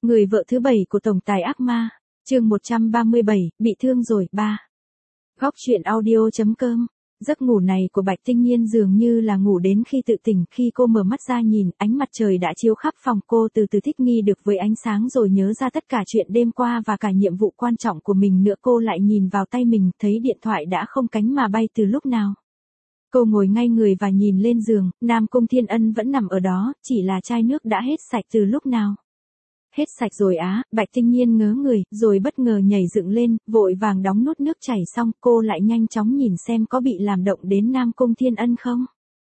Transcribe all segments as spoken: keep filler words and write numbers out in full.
Người vợ thứ bảy của tổng tài ác ma, chương một trăm ba mươi bảy, bị thương rồi, ba. Góc truyện audio.com. Giấc ngủ này của Bạch Tinh Nhiên dường như là ngủ đến khi tự tỉnh, khi cô mở mắt ra nhìn, ánh mặt trời đã chiếu khắp phòng, cô từ từ thích nghi được với ánh sáng rồi nhớ ra tất cả chuyện đêm qua và cả nhiệm vụ quan trọng của mình nữa. Cô lại nhìn vào tay mình, thấy điện thoại đã không cánh mà bay từ lúc nào. Cô ngồi ngay người và nhìn lên giường, Nam Cung Thiên Ân vẫn nằm ở đó, chỉ là chai nước đã hết sạch từ lúc nào. Hết sạch rồi á, Bạch Tinh Nhiên ngớ người, rồi bất ngờ nhảy dựng lên, vội vàng đóng nút nước chảy xong, cô lại nhanh chóng nhìn xem có bị làm động đến Nam Cung Thiên Ân không.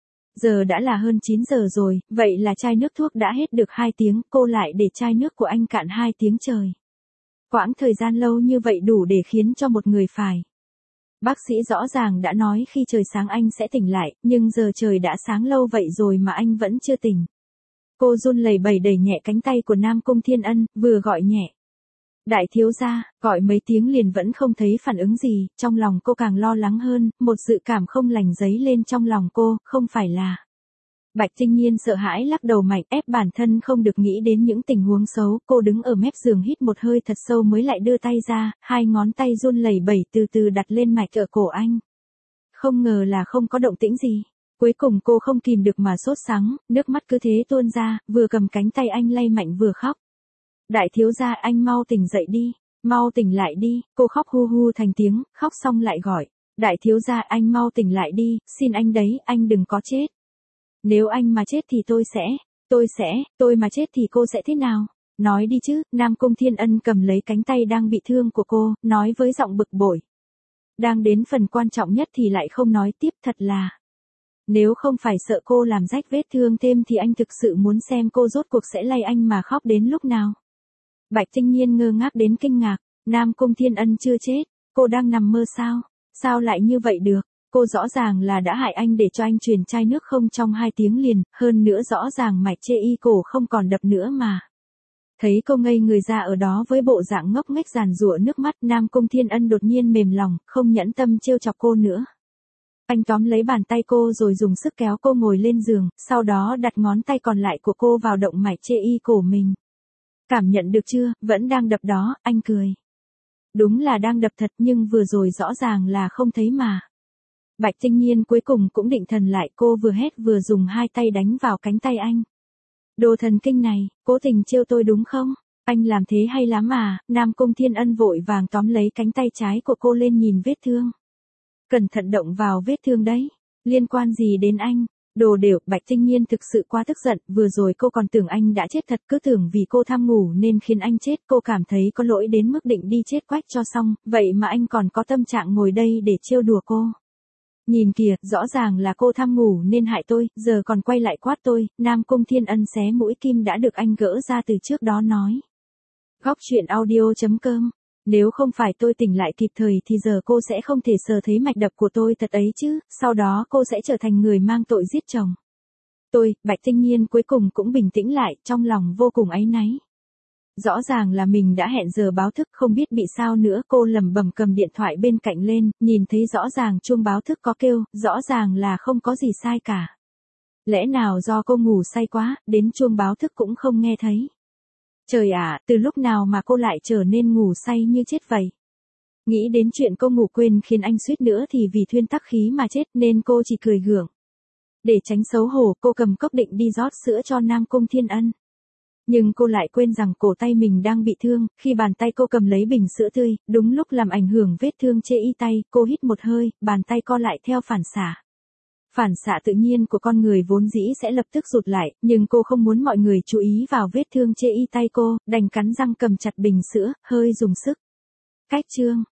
Giờ đã là hơn chín giờ rồi, vậy là chai nước thuốc đã hết được hai tiếng, cô lại để chai nước của anh cạn hai tiếng trời. Quãng thời gian lâu như vậy đủ để khiến cho một người phải. Bác sĩ rõ ràng đã nói khi trời sáng anh sẽ tỉnh lại, nhưng giờ trời đã sáng lâu vậy rồi mà anh vẫn chưa tỉnh. Cô run lẩy bẩy đẩy nhẹ cánh tay của Nam Cung Thiên Ân, vừa gọi nhẹ. Đại thiếu gia, gọi mấy tiếng liền vẫn không thấy phản ứng gì, trong lòng cô càng lo lắng hơn, một dự cảm không lành dấy lên trong lòng cô, không phải là. Bạch Tinh Nhiên sợ hãi lắc đầu mạnh, ép bản thân không được nghĩ đến những tình huống xấu, cô đứng ở mép giường hít một hơi thật sâu mới lại đưa tay ra, hai ngón tay run lẩy bẩy từ từ đặt lên mạch ở cổ anh. Không ngờ là không có động tĩnh gì. Cuối cùng cô không kìm được mà sốt sắng, nước mắt cứ thế tuôn ra, vừa cầm cánh tay anh lay mạnh vừa khóc. Đại thiếu gia, anh mau tỉnh dậy đi, mau tỉnh lại đi, cô khóc hu hu thành tiếng, khóc xong lại gọi. Đại thiếu gia, anh mau tỉnh lại đi, xin anh đấy, anh đừng có chết. Nếu anh mà chết thì tôi sẽ, tôi sẽ, tôi mà chết thì cô sẽ thế nào? Nói đi chứ, Nam Cung Thiên Ân cầm lấy cánh tay đang bị thương của cô, nói với giọng bực bội. Đang đến phần quan trọng nhất thì lại không nói tiếp, thật là. Nếu không phải sợ cô làm rách vết thương thêm thì anh thực sự muốn xem cô rốt cuộc sẽ lay anh mà khóc đến lúc nào. Bạch Tinh Nhiên ngơ ngác đến kinh ngạc, Nam Cung Thiên Ân chưa chết, cô đang nằm mơ sao? Sao lại như vậy được? Cô rõ ràng là đã hại anh để cho anh truyền chai nước không trong hai tiếng liền, hơn nữa rõ ràng mạch chê y cổ không còn đập nữa mà. Thấy cô ngây người ra ở đó với bộ dạng ngốc nghếch giàn giụa nước mắt, Nam Cung Thiên Ân đột nhiên mềm lòng, không nhẫn tâm trêu chọc cô nữa. Anh tóm lấy bàn tay cô rồi dùng sức kéo cô ngồi lên giường, sau đó đặt ngón tay còn lại của cô vào động mạch chê y cổ mình. Cảm nhận được chưa, vẫn đang đập đó, anh cười. Đúng là đang đập thật nhưng vừa rồi rõ ràng là không thấy mà. Bạch Tinh Nhiên cuối cùng cũng định thần lại, cô vừa hét vừa dùng hai tay đánh vào cánh tay anh. Đồ thần kinh này, cố tình trêu tôi đúng không? Anh làm thế hay lắm à? Nam Cung Thiên Ân vội vàng tóm lấy cánh tay trái của cô lên nhìn vết thương. Cẩn thận động vào vết thương đấy. Liên quan gì đến anh? Đồ đều, Bạch Tinh Nhiên thực sự quá tức giận, vừa rồi cô còn tưởng anh đã chết thật, cứ tưởng vì cô tham ngủ nên khiến anh chết, cô cảm thấy có lỗi đến mức định đi chết quách cho xong, vậy mà anh còn có tâm trạng ngồi đây để trêu đùa cô. Nhìn kìa, rõ ràng là cô tham ngủ nên hại tôi, giờ còn quay lại quát tôi. Nam Cung Thiên Ân xé mũi kim đã được anh gỡ ra từ trước đó nói. Góc truyện audio.com. Nếu không phải tôi tỉnh lại kịp thời thì giờ cô sẽ không thể sờ thấy mạch đập của tôi thật ấy chứ, sau đó cô sẽ trở thành người mang tội giết chồng. Tôi, Bạch Tinh Nhiên cuối cùng cũng bình tĩnh lại, trong lòng vô cùng áy náy. Rõ ràng là mình đã hẹn giờ báo thức, không biết bị sao nữa, cô lẩm bẩm cầm điện thoại bên cạnh lên, nhìn thấy rõ ràng chuông báo thức có kêu, rõ ràng là không có gì sai cả. Lẽ nào do cô ngủ say quá, đến chuông báo thức cũng không nghe thấy. Trời ạ, từ lúc nào mà cô lại trở nên ngủ say như chết vậy? Nghĩ đến chuyện cô ngủ quên khiến anh suýt nữa thì vì thuyên tắc khí mà chết nên cô chỉ cười gượng. Để tránh xấu hổ, cô cầm cốc định đi rót sữa cho Nam Cung Thiên Ân. Nhưng cô lại quên rằng cổ tay mình đang bị thương, khi bàn tay cô cầm lấy bình sữa tươi, đúng lúc làm ảnh hưởng vết thương chê y tay, cô hít một hơi, bàn tay co lại theo phản xạ. Phản xạ tự nhiên của con người vốn dĩ sẽ lập tức rụt lại, nhưng cô không muốn mọi người chú ý vào vết thương chê y tay cô, đành cắn răng cầm chặt bình sữa, hơi dùng sức. Cách chương.